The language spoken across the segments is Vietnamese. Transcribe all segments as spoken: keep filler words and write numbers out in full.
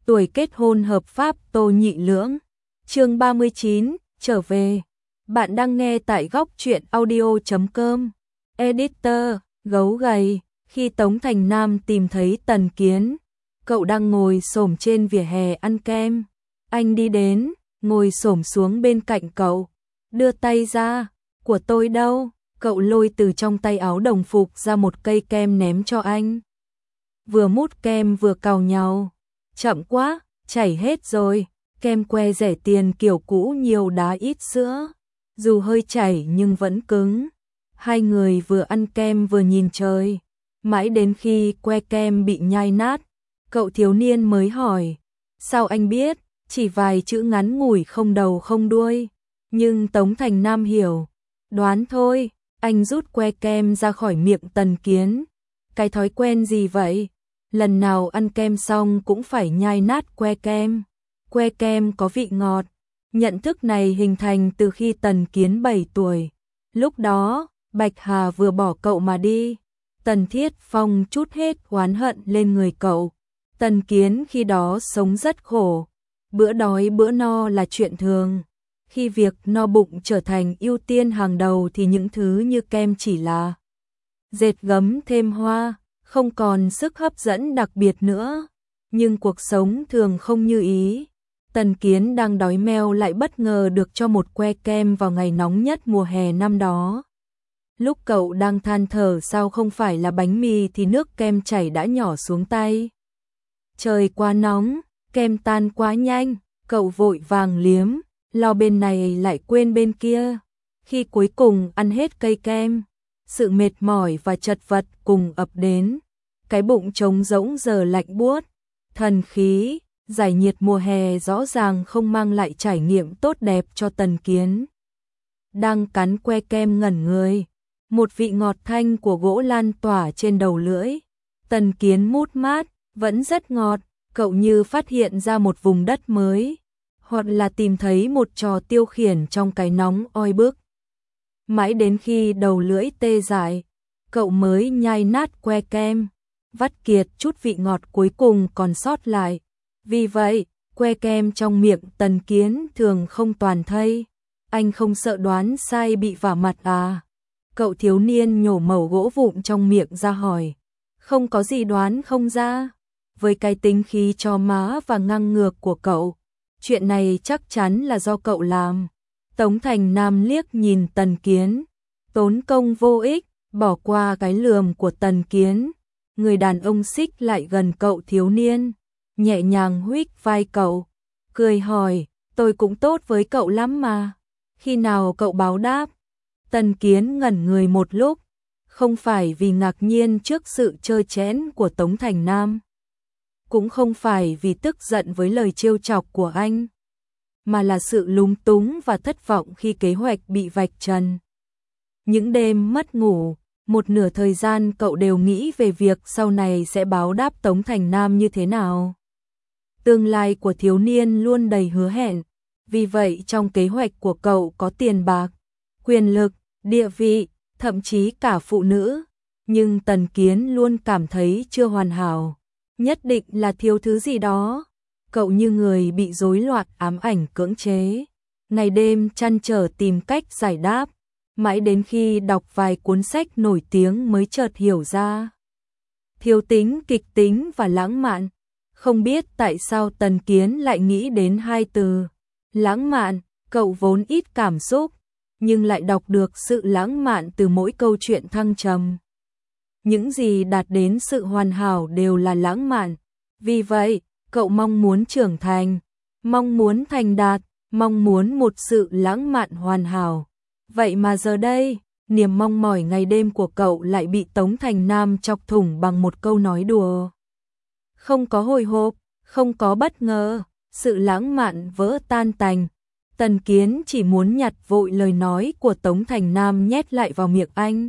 tuổi kết hôn hợp pháp Tô Nhị Lưỡng. Chương ba mươi chín, trở về. Bạn đang nghe tại góc truyện audio chấm com. Editor, gấu gầy. Khi Tống Thành Nam tìm thấy Tần Kiến, cậu đang ngồi xổm trên vỉa hè ăn kem. Anh đi đến, ngồi xổm xuống bên cạnh cậu, đưa tay ra, của tôi đâu? Cậu lôi từ trong tay áo đồng phục ra một cây kem ném cho anh. Vừa mút kem vừa cào nhau. Chậm quá, chảy hết rồi. Kem que rẻ tiền kiểu cũ nhiều đá ít sữa, dù hơi chảy nhưng vẫn cứng. Hai người vừa ăn kem vừa nhìn trời, mãi đến khi que kem bị nhai nát, cậu thiếu niên mới hỏi, sao anh biết? Chỉ vài chữ ngắn ngủi không đầu không đuôi. Nhưng Tống Thành Nam hiểu, đoán thôi. Anh rút que kem ra khỏi miệng Tần Kiến. Cái thói quen gì vậy? Lần nào ăn kem xong cũng phải nhai nát que kem. Que kem có vị ngọt. Nhận thức này hình thành từ khi Tần Kiến bảy tuổi. Lúc đó, Bạch Hà vừa bỏ cậu mà đi. Tần Thiết Phong trút hết oán hận lên người cậu. Tần Kiến khi đó sống rất khổ. Bữa đói bữa no là chuyện thường. Khi việc no bụng trở thành ưu tiên hàng đầu thì những thứ như kem chỉ là dệt gấm thêm hoa, không còn sức hấp dẫn đặc biệt nữa. Nhưng cuộc sống thường không như ý. Tần Kiến đang đói meo lại bất ngờ được cho một que kem vào ngày nóng nhất mùa hè năm đó. Lúc cậu đang than thở sao không phải là bánh mì thì nước kem chảy đã nhỏ xuống tay. Trời quá nóng, kem tan quá nhanh, cậu vội vàng liếm, lo bên này lại quên bên kia. Khi cuối cùng ăn hết cây kem, sự mệt mỏi và chật vật cùng ập đến. Cái bụng trống rỗng giờ lạnh buốt, thần khí, giải nhiệt mùa hè rõ ràng không mang lại trải nghiệm tốt đẹp cho Tần Kiến. Đang cắn que kem ngẩn người, một vị ngọt thanh của gỗ lan tỏa trên đầu lưỡi. Tần Kiến mút mát, vẫn rất ngọt, cậu như phát hiện ra một vùng đất mới, hoặc là tìm thấy một trò tiêu khiển trong cái nóng oi bức. Mãi đến khi đầu lưỡi tê dại, cậu mới nhai nát que kem, vắt kiệt chút vị ngọt cuối cùng còn sót lại. Vì vậy, que kem trong miệng Tần Kiến thường không toàn thây. Anh không sợ đoán sai bị vả mặt à? Cậu thiếu niên nhổ mẩu gỗ vụn trong miệng ra hỏi. Không có gì đoán không ra. Với cái tính khí cho má và ngang ngược của cậu, chuyện này chắc chắn là do cậu làm. Tống Thành Nam liếc nhìn Tần Kiến, tốn công vô ích, bỏ qua cái lườm của Tần Kiến. Người đàn ông xích lại gần cậu thiếu niên, nhẹ nhàng huých vai cậu, cười hỏi, tôi cũng tốt với cậu lắm mà. Khi nào cậu báo đáp? Tần Kiến ngẩn người một lúc, không phải vì ngạc nhiên trước sự trơ trẽn của Tống Thành Nam, cũng không phải vì tức giận với lời trêu chọc của anh, mà là sự lúng túng và thất vọng khi kế hoạch bị vạch trần. Những đêm mất ngủ, một nửa thời gian cậu đều nghĩ về việc sau này sẽ báo đáp Tống Thành Nam như thế nào. Tương lai của thiếu niên luôn đầy hứa hẹn, vì vậy trong kế hoạch của cậu có tiền bạc, quyền lực, địa vị, thậm chí cả phụ nữ. Nhưng Tần Kiến luôn cảm thấy chưa hoàn hảo, nhất định là thiếu thứ gì đó. Cậu như người bị rối loạn ám ảnh cưỡng chế, ngày đêm trăn trở tìm cách giải đáp, mãi đến khi đọc vài cuốn sách nổi tiếng mới chợt hiểu ra. Thiếu tính, kịch tính và lãng mạn. Không biết tại sao Tần Kiến lại nghĩ đến hai từ lãng mạn. Cậu vốn ít cảm xúc, nhưng lại đọc được sự lãng mạn từ mỗi câu chuyện thăng trầm. Những gì đạt đến sự hoàn hảo đều là lãng mạn. Vì vậy, cậu mong muốn trưởng thành, mong muốn thành đạt, mong muốn một sự lãng mạn hoàn hảo. Vậy mà giờ đây, niềm mong mỏi ngày đêm của cậu lại bị Tống Thành Nam chọc thủng bằng một câu nói đùa. Không có hồi hộp, không có bất ngờ, sự lãng mạn vỡ tan tành. Tần Kiến chỉ muốn nhặt vội lời nói của Tống Thành Nam nhét lại vào miệng anh.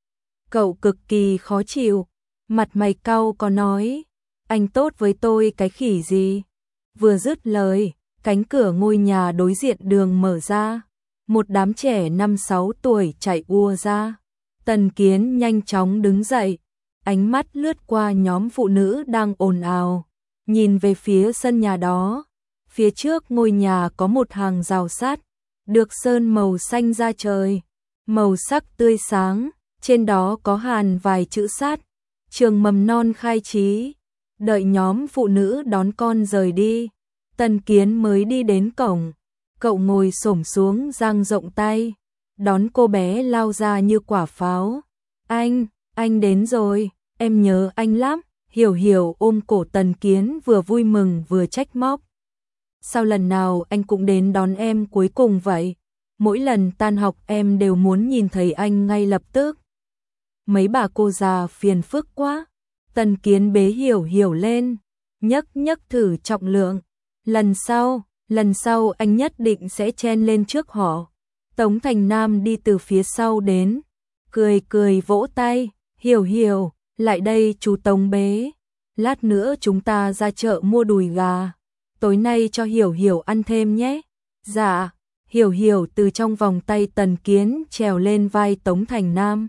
Cậu cực kỳ khó chịu, mặt mày cau có nói, anh tốt với tôi cái khỉ gì. Vừa dứt lời, cánh cửa ngôi nhà đối diện đường mở ra, một đám trẻ năm sáu tuổi chạy ùa ra. Tần Kiến nhanh chóng đứng dậy, ánh mắt lướt qua nhóm phụ nữ đang ồn ào, nhìn về phía sân nhà đó. Phía trước ngôi nhà có một hàng rào sắt, được sơn màu xanh da trời, màu sắc tươi sáng, trên đó có hàn vài chữ sắt, trường mầm non Khai Trí. Đợi nhóm phụ nữ đón con rời đi, Tần Kiến mới đi đến cổng. Cậu ngồi xổm xuống dang rộng tay, đón cô bé lao ra như quả pháo. Anh, anh đến rồi, em nhớ anh lắm. Hiểu Hiểu ôm cổ Tần Kiến vừa vui mừng vừa trách móc. Sao lần nào anh cũng đến đón em cuối cùng vậy? Mỗi lần tan học em đều muốn nhìn thấy anh ngay lập tức. Mấy bà cô già phiền phức quá. Tần Kiến bế Hiểu Hiểu lên, nhấc nhấc thử trọng lượng. Lần sau, lần sau anh nhất định sẽ chen lên trước họ. Tống Thành Nam đi từ phía sau đến, cười cười vỗ tay. Hiểu Hiểu, lại đây chú Tống bế. Lát nữa chúng ta ra chợ mua đùi gà. Tối nay cho Hiểu Hiểu ăn thêm nhé. Dạ. Hiểu Hiểu từ trong vòng tay Tần Kiến trèo lên vai Tống Thành Nam.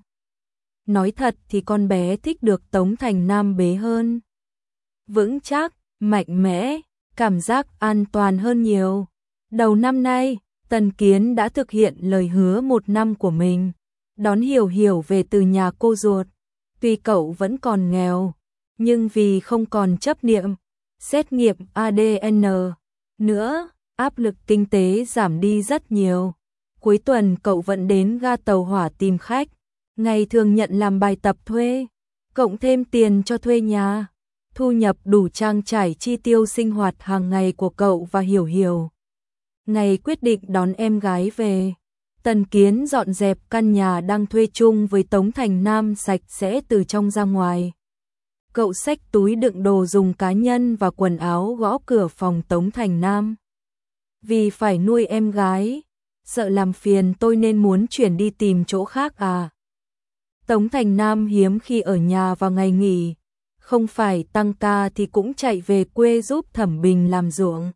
Nói thật thì con bé thích được Tống Thành Nam bế hơn. Vững chắc, mạnh mẽ, cảm giác an toàn hơn nhiều. Đầu năm nay, Tần Kiến đã thực hiện lời hứa một năm của mình, đón Hiểu Hiểu về từ nhà cô ruột. Tuy cậu vẫn còn nghèo, nhưng vì không còn chấp niệm xét nghiệm a đê en nữa, áp lực kinh tế giảm đi rất nhiều. Cuối tuần cậu vẫn đến ga tàu hỏa tìm khách, ngày thường nhận làm bài tập thuê, cộng thêm tiền cho thuê nhà, thu nhập đủ trang trải chi tiêu sinh hoạt hàng ngày của cậu và Hiểu Hiểu. Ngày quyết định đón em gái về, Tần Kiến dọn dẹp căn nhà đang thuê chung với Tống Thành Nam sạch sẽ từ trong ra ngoài. Cậu xách túi đựng đồ dùng cá nhân và quần áo gõ cửa phòng Tống Thành Nam. Vì phải nuôi em gái, sợ làm phiền tôi nên muốn chuyển đi tìm chỗ khác à. Tống Thành Nam hiếm khi ở nhà vào ngày nghỉ, không phải tăng ca thì cũng chạy về quê giúp Thẩm Bình làm ruộng.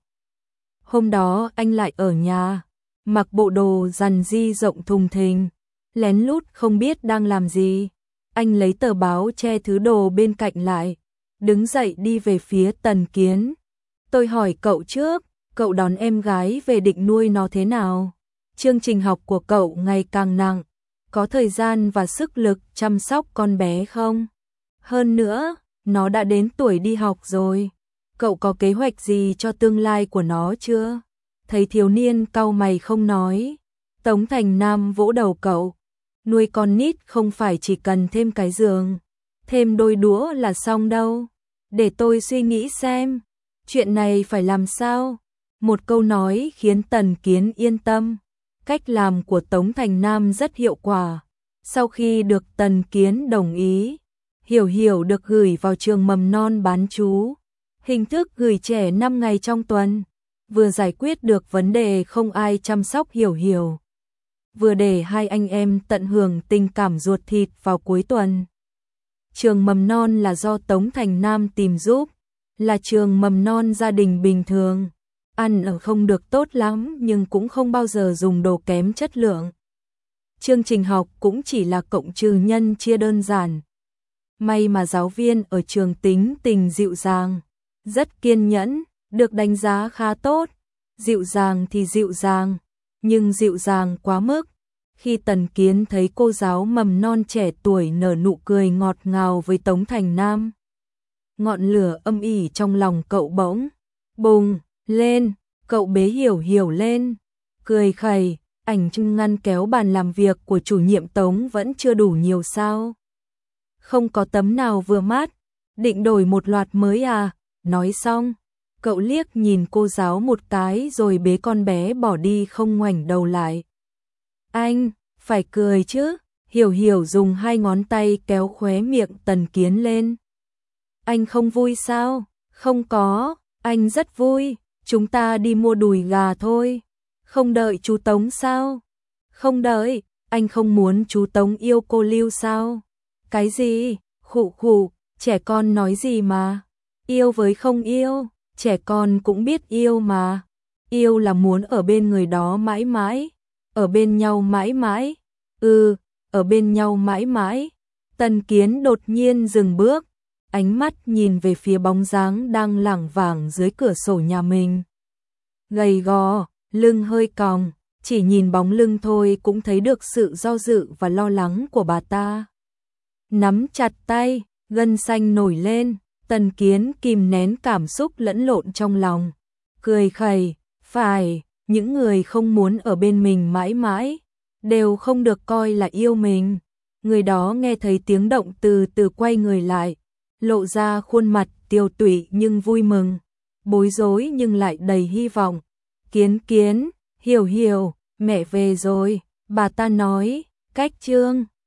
Hôm đó anh lại ở nhà, mặc bộ đồ rằn ri rộng thùng thình, lén lút không biết đang làm gì. Anh lấy tờ báo che thứ đồ bên cạnh lại, đứng dậy đi về phía Tần Kiến. Tôi hỏi cậu trước, cậu đón em gái về định nuôi nó thế nào? Chương trình học của cậu ngày càng nặng, có thời gian và sức lực chăm sóc con bé không? Hơn nữa, nó đã đến tuổi đi học rồi. Cậu có kế hoạch gì cho tương lai của nó chưa? Thấy thiếu niên cau mày không nói, Tống Thành Nam vỗ đầu cậu. Nuôi con nít không phải chỉ cần thêm cái giường, thêm đôi đũa là xong đâu. Để tôi suy nghĩ xem, chuyện này phải làm sao? Một câu nói khiến Tần Kiến yên tâm. Cách làm của Tống Thành Nam rất hiệu quả. Sau khi được Tần Kiến đồng ý, Hiểu Hiểu được gửi vào trường mầm non bán trú. Hình thức gửi trẻ năm ngày trong tuần, vừa giải quyết được vấn đề không ai chăm sóc Hiểu Hiểu, vừa để hai anh em tận hưởng tình cảm ruột thịt vào cuối tuần. Trường mầm non là do Tống Thành Nam tìm giúp, là trường mầm non gia đình bình thường, ăn ở không được tốt lắm nhưng cũng không bao giờ dùng đồ kém chất lượng. Chương trình học cũng chỉ là cộng trừ nhân chia đơn giản. May mà giáo viên ở trường tính tình dịu dàng, rất kiên nhẫn, được đánh giá khá tốt. Dịu dàng thì dịu dàng, nhưng dịu dàng quá mức. Khi Tần Kiến thấy cô giáo mầm non trẻ tuổi nở nụ cười ngọt ngào với Tống Thành Nam, ngọn lửa âm ỉ trong lòng cậu bỗng bùng lên. Cậu bế Hiểu Hiểu lên, cười khẩy. Ảnh trưng ngăn kéo bàn làm việc của chủ nhiệm Tống vẫn chưa đủ nhiều sao? Không có tấm nào vừa mắt, định đổi một loạt mới à? Nói xong, cậu liếc nhìn cô giáo một cái rồi bế con bé bỏ đi không ngoảnh đầu lại. Anh, phải cười chứ. Hiểu Hiểu dùng hai ngón tay kéo khóe miệng Tần Kiến lên. Anh không vui sao? Không có, anh rất vui. Chúng ta đi mua đùi gà thôi. Không đợi chú Tống sao? Không đợi, anh không muốn chú Tống yêu cô Lưu sao? Cái gì? Khụ khụ, trẻ con nói gì mà? Yêu với không yêu, trẻ con cũng biết yêu mà. Yêu là muốn ở bên người đó mãi mãi, ở bên nhau mãi mãi. Ừ, ở bên nhau mãi mãi. Tần Kiến đột nhiên dừng bước, ánh mắt nhìn về phía bóng dáng đang lảng vảng dưới cửa sổ nhà mình. Gầy gò, lưng hơi còng, chỉ nhìn bóng lưng thôi cũng thấy được sự do dự và lo lắng của bà ta. Nắm chặt tay, gân xanh nổi lên, Tần Kiến kìm nén cảm xúc lẫn lộn trong lòng. Cười khẩy, phải, những người không muốn ở bên mình mãi mãi, đều không được coi là yêu mình. Người đó nghe thấy tiếng động từ từ quay người lại, lộ ra khuôn mặt tiều tụy nhưng vui mừng, bối rối nhưng lại đầy hy vọng. Kiến Kiến, Hiểu Hiểu, mẹ về rồi, bà ta nói, cách Trương.